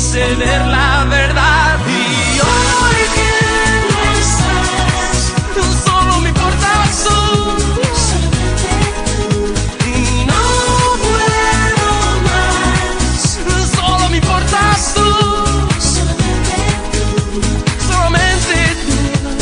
sé ver la verdad. Y hoy que no estás, solo me importas tú. Y no puedo más, solo me importas tú. Solamente tú.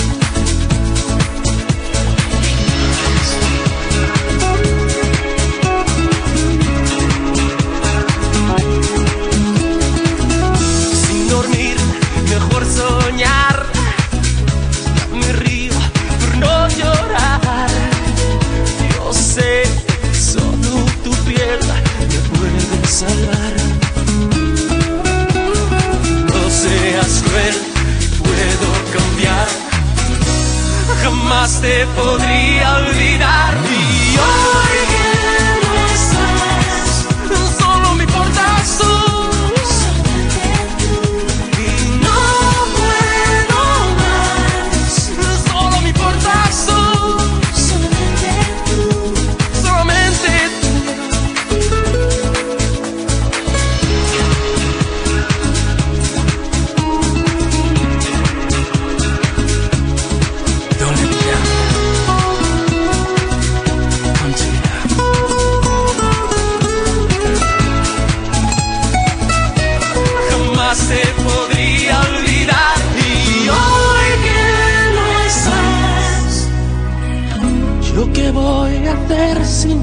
Sin dormir, mejor soñar. Me río por no llorar. Yo sé que solo tu piel me puede salvar. No seas cruel, puedo cambiar. Jamás te podría olvidar. Y hoy que no estás, solo me importas tú. Y no puedo más, solo me importas tú. Solamente tú. Don't let me down. Come to me now. Jamás te podría olvidar. Y hoy que no estás, ¿yo qué voy a hacer sin